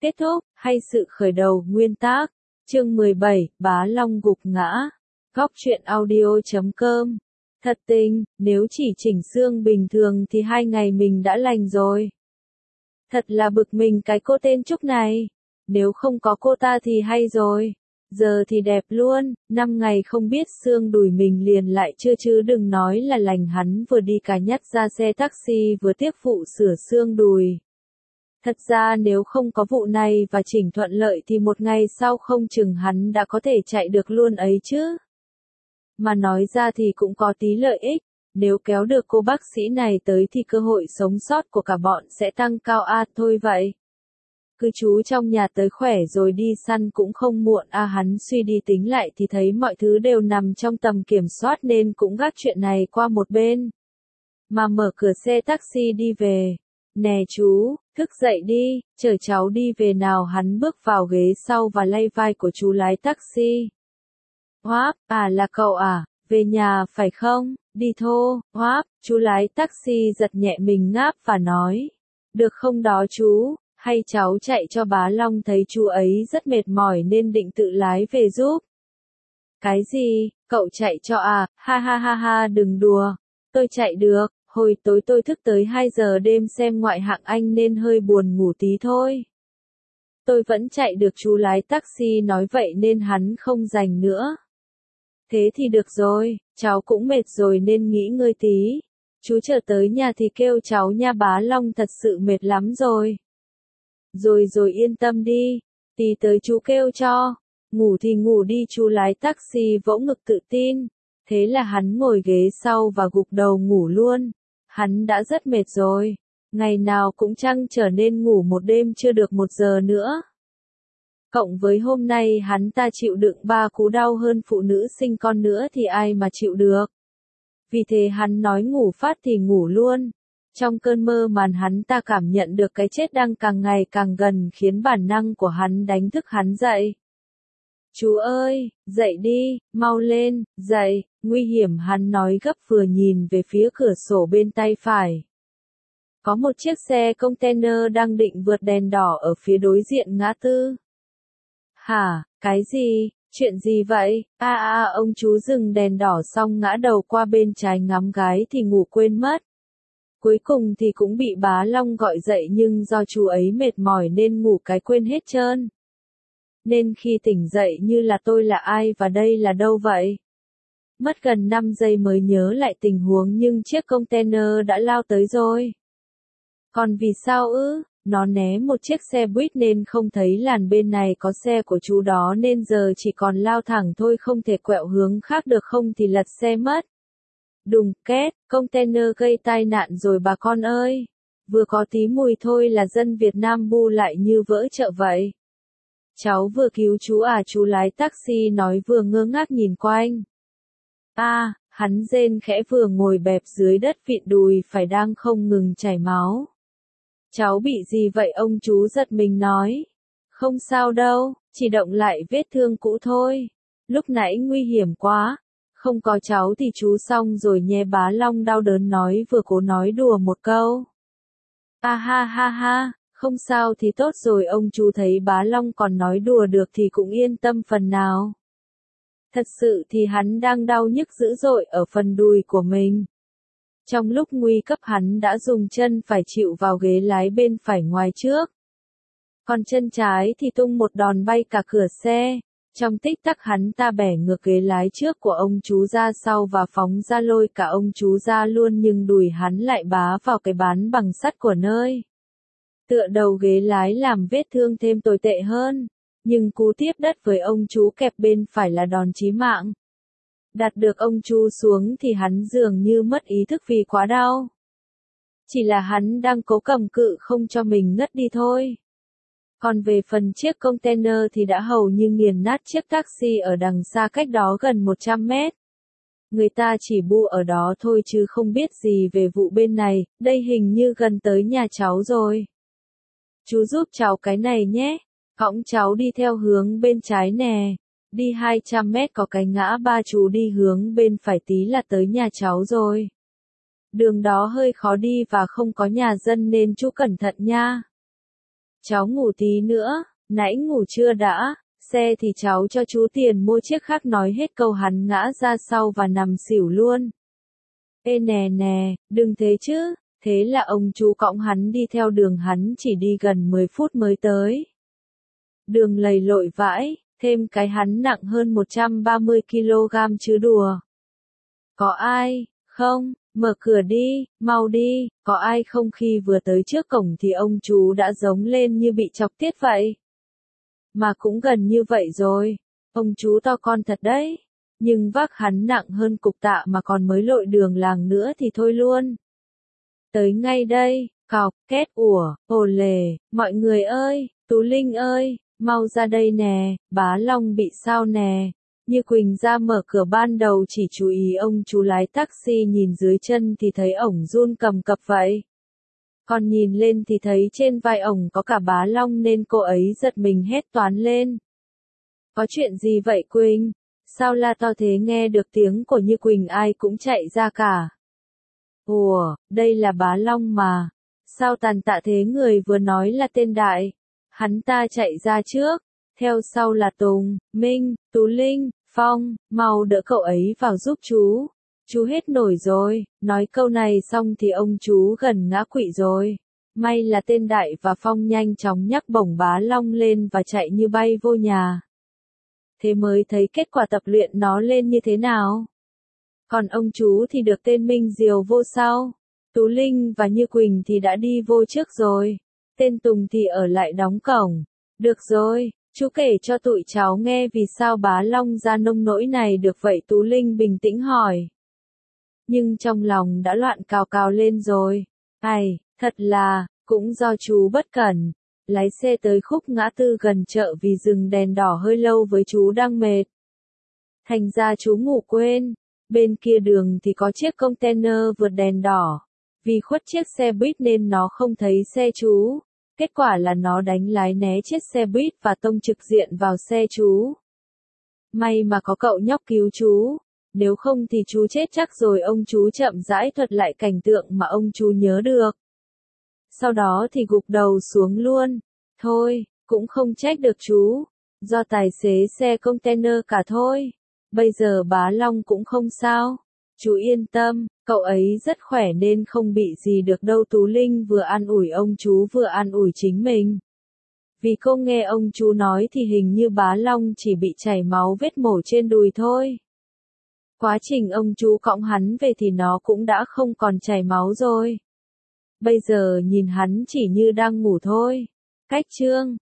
Kết thúc, hay sự khởi đầu, nguyên tác. Chương 17, Bá Long gục ngã. Góc truyện audio.com. Thật tình, nếu chỉ chỉnh xương bình thường thì 2 ngày mình đã lành rồi. Thật là bực mình cái cô tên Trúc này. Nếu không có cô ta thì hay rồi. Giờ thì đẹp luôn, 5 ngày không biết xương đùi mình liền lại chưa chứ đừng nói là lành. Hắn vừa đi cà nhắc ra xe taxi vừa tiếp phụ sửa xương đùi. Thật ra nếu không có vụ này và chỉnh thuận lợi thì 1 ngày sau không chừng hắn đã có thể chạy được luôn ấy chứ. Mà nói ra thì cũng có tí lợi ích, nếu kéo được cô bác sĩ này tới thì cơ hội sống sót của cả bọn sẽ tăng cao thôi vậy. Cứ chú trong nhà tới khỏe rồi đi săn cũng không muộn hắn suy đi tính lại thì thấy mọi thứ đều nằm trong tầm kiểm soát nên cũng gác chuyện này qua một bên. Mà mở cửa xe taxi đi về. Nè chú, thức dậy đi, chở cháu đi về nào. Hắn bước vào ghế sau và lay vai của chú lái taxi. Hoáp, là cậu à, về nhà phải không, đi thô, Hoáp, chú lái taxi giật nhẹ mình ngáp và nói. Được không đó chú, hay cháu chạy cho Bá Long, thấy chú ấy rất mệt mỏi nên định tự lái về giúp. Cái gì, cậu chạy cho ha ha ha ha đừng đùa, tôi chạy được. Hồi tối tôi thức tới 2 giờ đêm xem ngoại hạng Anh nên hơi buồn ngủ tí thôi. Tôi vẫn chạy được, chú lái taxi nói vậy nên hắn không rảnh nữa. Thế thì được rồi, cháu cũng mệt rồi nên nghỉ ngơi tí. Chú chờ tới nhà thì kêu cháu nha, Bá Long thật sự mệt lắm rồi. Rồi yên tâm đi, tí tới chú kêu cho. Ngủ thì ngủ đi, chú lái taxi vỗ ngực tự tin. Thế là hắn ngồi ghế sau và gục đầu ngủ luôn. Hắn đã rất mệt rồi, ngày nào cũng chăng trở nên ngủ một đêm chưa được 1 giờ nữa. Cộng với hôm nay hắn ta chịu đựng 3 cú đau hơn phụ nữ sinh con nữa thì ai mà chịu được. Vì thế hắn nói ngủ phát thì ngủ luôn. Trong cơn mơ màn hắn ta cảm nhận được cái chết đang càng ngày càng gần khiến bản năng của hắn đánh thức hắn dậy. Chú ơi, dậy đi, mau lên, dậy, nguy hiểm, hắn nói gấp vừa nhìn về phía cửa sổ bên tay phải. Có một chiếc xe container đang định vượt đèn đỏ ở phía đối diện ngã tư. Hả, cái gì, chuyện gì vậy? Ông chú dừng đèn đỏ xong ngã đầu qua bên trái ngắm gái thì ngủ quên mất. Cuối cùng thì cũng bị Bá Long gọi dậy nhưng do chú ấy mệt mỏi nên ngủ cái quên hết trơn. Nên khi tỉnh dậy như là tôi là ai và đây là đâu vậy? Mất gần 5 giây mới nhớ lại tình huống nhưng chiếc container đã lao tới rồi. Còn vì sao ư? Nó né một chiếc xe buýt nên không thấy làn bên này có xe của chú đó nên giờ chỉ còn lao thẳng thôi, không thể quẹo hướng khác được, không thì lật xe mất. Đùng két, container gây tai nạn rồi bà con ơi. Vừa có tí mùi thôi là dân Việt Nam bu lại như vỡ chợ vậy. Cháu vừa cứu chú chú lái taxi nói vừa ngơ ngác nhìn quanh. Hắn rên khẽ vừa ngồi bẹp dưới đất vịn đùi phải đang không ngừng chảy máu. Cháu bị gì vậy, ông chú giật mình nói. Không sao đâu, chỉ động lại vết thương cũ thôi. Lúc nãy nguy hiểm quá. Không có cháu thì chú xong rồi nhé, Bá Long đau đớn nói vừa cố nói đùa một câu. Ha ha ha. Không sao thì tốt rồi, ông chú thấy Bá Long còn nói đùa được thì cũng yên tâm phần nào. Thật sự thì hắn đang đau nhức dữ dội ở phần đùi của mình. Trong lúc nguy cấp hắn đã dùng chân phải chịu vào ghế lái bên phải ngoài trước. Còn chân trái thì tung một đòn bay cả cửa xe. Trong tích tắc hắn ta bẻ ngược ghế lái trước của ông chú ra sau và phóng ra lôi cả ông chú ra luôn, nhưng đùi hắn lại bá vào cái bán bằng sắt của nơi tựa đầu ghế lái làm vết thương thêm tồi tệ hơn. Nhưng cú tiếp đất với ông chú kẹp bên phải là đòn chí mạng. Đặt được ông chú xuống thì hắn dường như mất ý thức vì quá đau. Chỉ là hắn đang cố cầm cự không cho mình ngất đi thôi. Còn về phần chiếc container thì đã hầu như nghiền nát chiếc taxi ở đằng xa cách đó gần 100 mét. Người ta chỉ bu ở đó thôi chứ không biết gì về vụ bên này, đây hình như gần tới nhà cháu rồi. Chú giúp cháu cái này nhé, cõng cháu đi theo hướng bên trái nè. Đi 200 mét có cái ngã ba, chú đi hướng bên phải tí là tới nhà cháu rồi. Đường đó hơi khó đi và không có nhà dân nên chú cẩn thận nha. cháu ngủ tí nữa, nãy ngủ chưa đã, xe thì cháu cho chú tiền mua chiếc khác, nói hết câu hắn ngã ra sau và nằm xỉu luôn. Ê nè nè, đừng thế chứ, thế là ông chú cõng hắn đi theo đường, hắn chỉ đi gần 10 phút mới tới. Đường lầy lội vãi, thêm cái hắn nặng hơn 130 kg chứ đùa. Có ai, không, mở cửa đi, mau đi, có ai không? Khi vừa tới trước cổng thì ông chú đã giống lên như bị chọc tiết vậy. Mà cũng gần như vậy rồi, ông chú to con thật đấy, nhưng vác hắn nặng hơn cục tạ mà còn mới lội đường làng nữa thì thôi luôn. Tới ngay đây, cọc, két, ồ lề, mọi người ơi, Tú Linh ơi, mau ra đây nè, bá Long bị sao nè. Như Quỳnh ra mở cửa, ban đầu chỉ chú ý ông chú lái taxi, nhìn dưới chân thì thấy ổng run cầm cập vậy. Còn nhìn lên thì thấy trên vai ổng có cả bá Long nên cô ấy giật mình hét toáng lên. Có chuyện gì vậy Quỳnh? Sao la to thế? Nghe được tiếng của Như Quỳnh ai cũng chạy ra cả. Ủa, đây là bá Long mà. Sao tàn tạ thế? Người vừa nói là tên Đại. Hắn ta chạy ra trước. Theo sau là Tùng, Minh, Tú Linh, Phong, mau đỡ cậu ấy vào giúp chú. Chú hết nổi rồi. Nói câu này xong thì ông chú gần ngã quỵ rồi. May là tên Đại và Phong nhanh chóng nhấc bổng bá Long lên và chạy như bay vô nhà. Thế mới thấy kết quả tập luyện nó lên như thế nào. Còn ông chú thì được tên Minh diều vô sau. Tú Linh và Như Quỳnh thì đã đi vô trước rồi. Tên Tùng thì ở lại đóng cổng. Được rồi, chú kể cho tụi cháu nghe vì sao bá Long ra nông nỗi này được vậy? Tú Linh bình tĩnh hỏi. Nhưng trong lòng đã loạn cào cào lên rồi. Ai, thật là, cũng do chú bất cẩn. Lái xe tới khúc ngã tư gần chợ vì dừng đèn đỏ hơi lâu với chú đang mệt. Thành ra chú ngủ quên. Bên kia đường thì có chiếc container vượt đèn đỏ. Vì khuất chiếc xe buýt nên nó không thấy xe chú. Kết quả là nó đánh lái né chiếc xe buýt và tông trực diện vào xe chú. May mà có cậu nhóc cứu chú. Nếu không thì chú chết chắc rồi. Ông chú chậm rãi thuật lại cảnh tượng mà ông chú nhớ được. Sau đó thì gục đầu xuống luôn. Thôi, cũng không trách được chú. Do tài xế xe container cả thôi. Bây giờ bá Long cũng không sao. Chú yên tâm, cậu ấy rất khỏe nên không bị gì được đâu. Tú Linh vừa an ủi ông chú vừa an ủi chính mình. Vì cô nghe ông chú nói thì hình như bá Long chỉ bị chảy máu vết mổ trên đùi thôi. Quá trình ông chú cõng hắn về thì nó cũng đã không còn chảy máu rồi. Bây giờ nhìn hắn chỉ như đang ngủ thôi. Cách chương